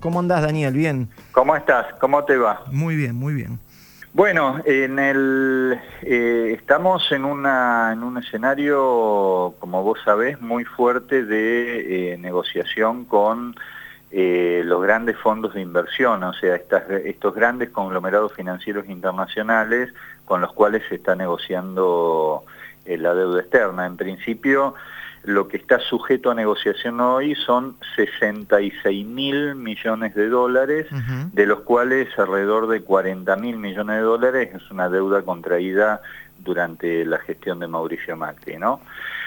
¿Cómo andás, Daniel? ¿Bien? ¿Cómo estás? ¿Cómo te va? Muy bien, muy bien. Bueno, estamos en un escenario, como vos sabés, muy fuerte de negociación con los grandes fondos de inversión, o sea, estos grandes conglomerados financieros internacionales con los cuales se está negociando la deuda externa. En principio, lo que está sujeto a negociación hoy son 66.000 millones de dólares, de los cuales alrededor de 40.000 millones de dólares es una deuda contraída durante la gestión de Mauricio Macri, ¿no?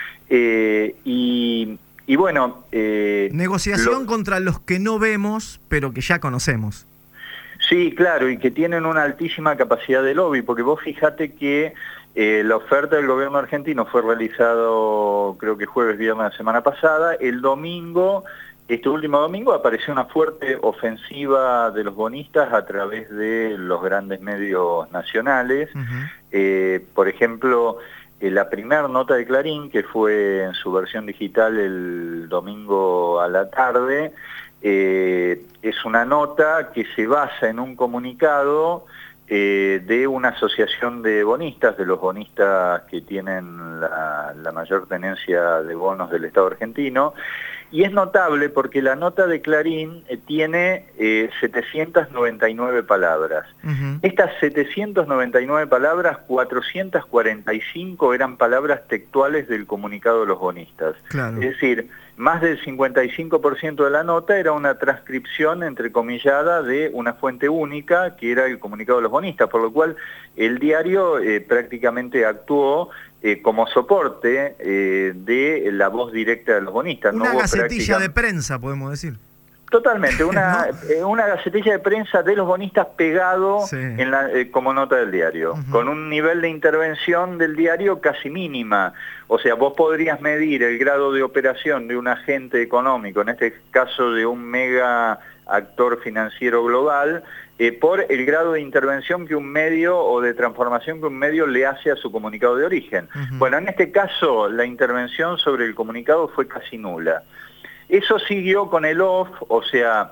Y bueno... negociación contra los que no vemos, pero que ya conocemos. Sí, claro, y que tienen una altísima capacidad de lobby, porque vos fijate que la oferta del gobierno argentino fue realizado, creo que jueves, viernes de la semana pasada. El domingo, este último domingo, apareció una fuerte ofensiva de los bonistas a través de los grandes medios nacionales. Por ejemplo, la primera nota de Clarín, que fue en su versión digital el domingo a la tarde, es una nota que se basa en un comunicado de una asociación de bonistas, de los bonistas que tienen la mayor tenencia de bonos del Estado argentino, y es notable porque la nota de Clarín tiene 799 palabras. Estas 799 palabras, 445 eran palabras textuales del comunicado de los bonistas. Claro. Es decir, más del 55% de la nota era una transcripción entrecomillada de una fuente única, que era el comunicado de los bonistas, por lo cual el diario prácticamente actuó como soporte de la voz directa de los bonistas. Una gacetilla de prensa, podemos decir. Totalmente, una gacetilla de prensa de los bonistas pegado como nota del diario, con un nivel de intervención del diario casi mínima. O sea, vos podrías medir el grado de operación de un agente económico, en este caso de un mega actor financiero global, por el grado de intervención que un medio o de transformación que un medio le hace a su comunicado de origen. Bueno, en este caso la intervención sobre el comunicado fue casi nula. Eso siguió con el off, o sea,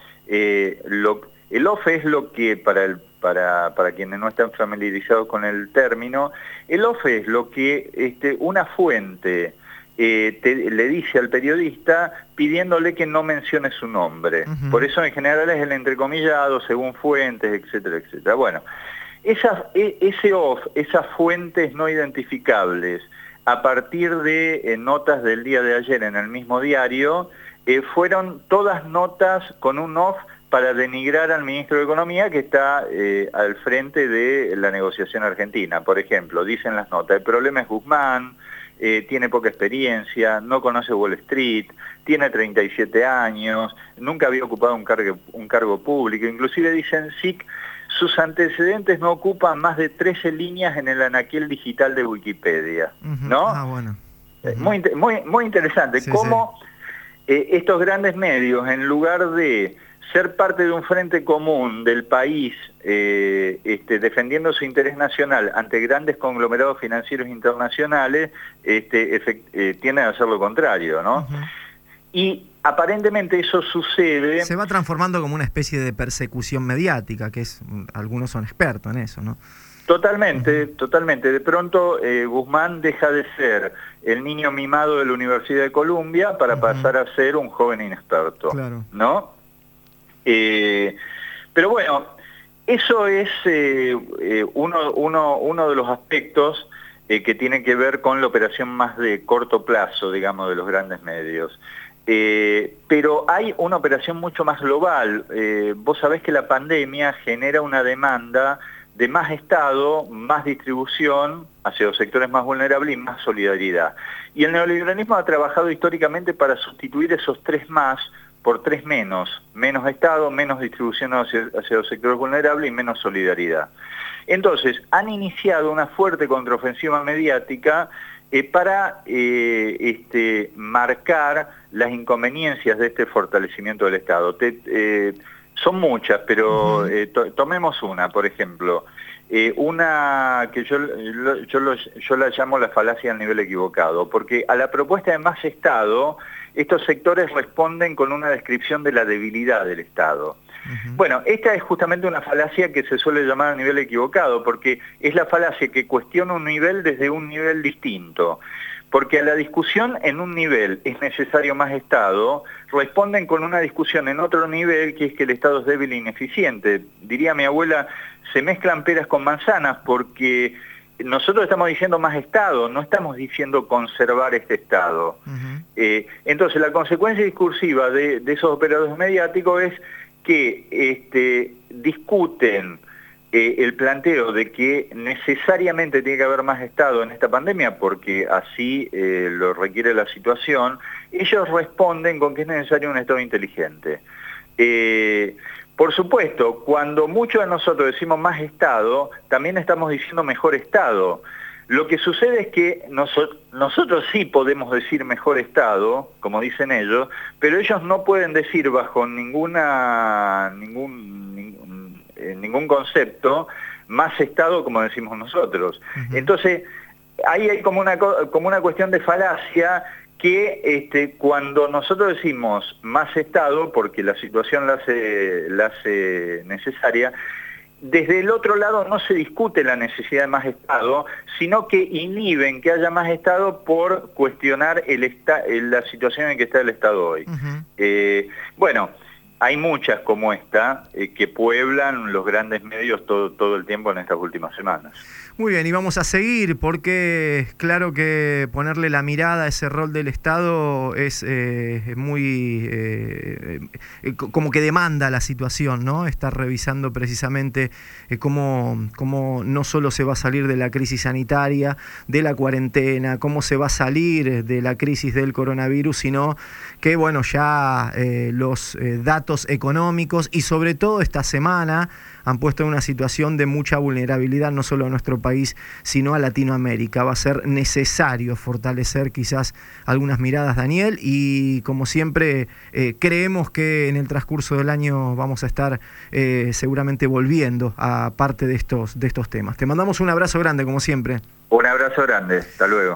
el off es lo que, para quienes no están familiarizados con el término, el off es lo que una fuente le dice al periodista pidiéndole que no mencione su nombre. Por eso en general es el entrecomillado, según fuentes, etcétera, etcétera. Bueno, ese off, esas fuentes no identificables, a partir de notas del día de ayer en el mismo diario, fueron todas notas con un off para denigrar al ministro de Economía que está al frente de la negociación argentina. Por ejemplo, dicen las notas, el problema es Guzmán, tiene poca experiencia, no conoce Wall Street, tiene 37 años, nunca había ocupado un cargo público, inclusive dicen SIC, sus antecedentes no ocupan más de 13 líneas en el anaquel digital de Wikipedia, ¿no? Ah, bueno. Muy interesante, cómo estos grandes medios, en lugar de ser parte de un frente común del país, defendiendo su interés nacional ante grandes conglomerados financieros internacionales, tienden a hacer lo contrario, ¿no? Y aparentemente eso sucede... Se va transformando como una especie de persecución mediática, que algunos son expertos en eso, ¿no? Totalmente, totalmente. De pronto Guzmán deja de ser el niño mimado de la Universidad de Columbia para pasar a ser un joven inexperto, ¿no? Pero bueno, eso es uno de los aspectos que tiene que ver con la operación más de corto plazo, digamos, de los grandes medios. Pero hay una operación mucho más global. Vos sabés que la pandemia genera una demanda de más Estado, más distribución hacia los sectores más vulnerables y más solidaridad. Y el neoliberalismo ha trabajado históricamente para sustituir esos tres más por tres menos. Menos Estado, menos distribución hacia los sectores vulnerables y menos solidaridad. Entonces, han iniciado una fuerte contraofensiva mediática para marcar las inconveniencias de este fortalecimiento del Estado. Son muchas, pero tomemos una, por ejemplo. Una que yo la llamo la falacia al nivel equivocado, porque a la propuesta de más Estado, estos sectores responden con una descripción de la debilidad del Estado. Bueno, esta es justamente una falacia que se suele llamar a nivel equivocado, porque es la falacia que cuestiona un nivel desde un nivel distinto. Porque a la discusión en un nivel es necesario más Estado, responden con una discusión en otro nivel, que es que el Estado es débil e ineficiente. Diría mi abuela, se mezclan peras con manzanas, porque nosotros estamos diciendo más Estado, no estamos diciendo conservar este Estado. Entonces la consecuencia discursiva de esos operadores mediáticos es que discuten el planteo de que necesariamente tiene que haber más Estado en esta pandemia porque así lo requiere la situación. Ellos responden con que es necesario un Estado inteligente. Por supuesto, cuando muchos de nosotros decimos más Estado, también estamos diciendo mejor Estado. Lo que sucede es que nosotros sí podemos decir mejor Estado, como dicen ellos, pero ellos no pueden decir bajo ningún concepto más Estado como decimos nosotros. Entonces, ahí hay como una cuestión de falacia que cuando nosotros decimos más Estado, porque la situación la hace necesaria, desde el otro lado no se discute la necesidad de más Estado, sino que inhiben que haya más Estado por cuestionar la situación en que está el Estado hoy. Bueno, hay muchas como esta que pueblan los grandes medios todo el tiempo en estas últimas semanas. Muy bien, y vamos a seguir porque claro que ponerle la mirada a ese rol del Estado es muy como que demanda la situación, ¿no? Estar revisando precisamente cómo no solo se va a salir de la crisis sanitaria, de la cuarentena, cómo se va a salir de la crisis del coronavirus, sino que bueno, ya los datos económicos y sobre todo esta semana han puesto en una situación de mucha vulnerabilidad no solo a nuestro país, sino a Latinoamérica. Va a ser necesario fortalecer quizás algunas miradas, Daniel, y como siempre creemos que en el transcurso del año vamos a estar seguramente volviendo a parte de estos temas. Te mandamos un abrazo grande, como siempre. Un abrazo grande, hasta luego.